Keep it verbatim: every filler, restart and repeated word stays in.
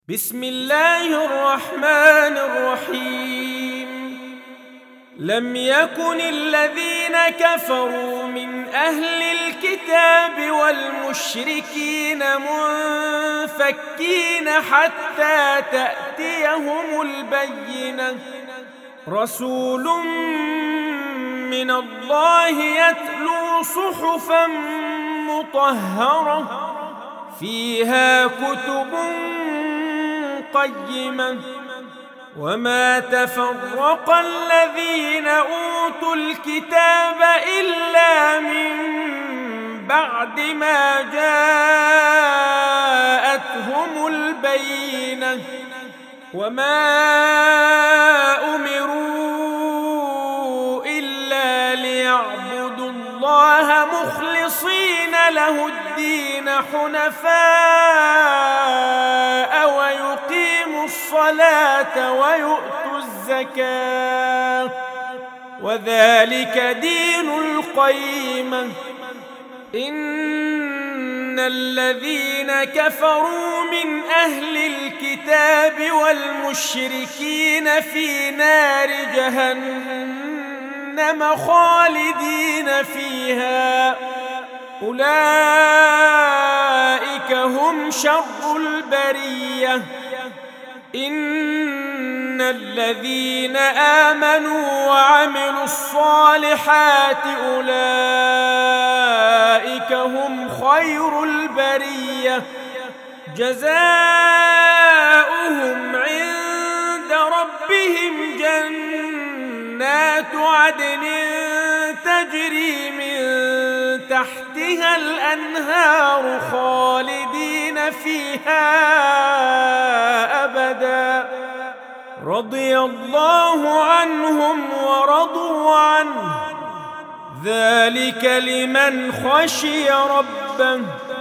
بسم الله الرحمن الرحيم. لم يكن الذين كفروا من أهل الكتاب والمشركين منفكين حتى تأتيهم البينة، رسول من الله يتلو صحفا مطهرة فيها كتب قيمة، وما تفرق الذين أوتوا الكتاب إلا من بعد ما جاءتهم البينة، وما أمروا إلا ليعبدوا الله مخلصين له الدين حنفاء ويقيموا الصلاة ويؤتوا الزكاة، وذلك دين القيمة. إن الذين كفروا من أهل الكتاب والمشركين في نار جهنم خالدين فيها، أولئك هم شر البرية. إن الذين آمنوا وعملوا الصالحات أولئك هم خير البرية، جزاؤهم عند ربهم جنات عدن تجري من تحتها الأنهار خالدين فيها أبدا، رضي الله عنهم ورضوا عنه، ذلك لمن خشي ربه.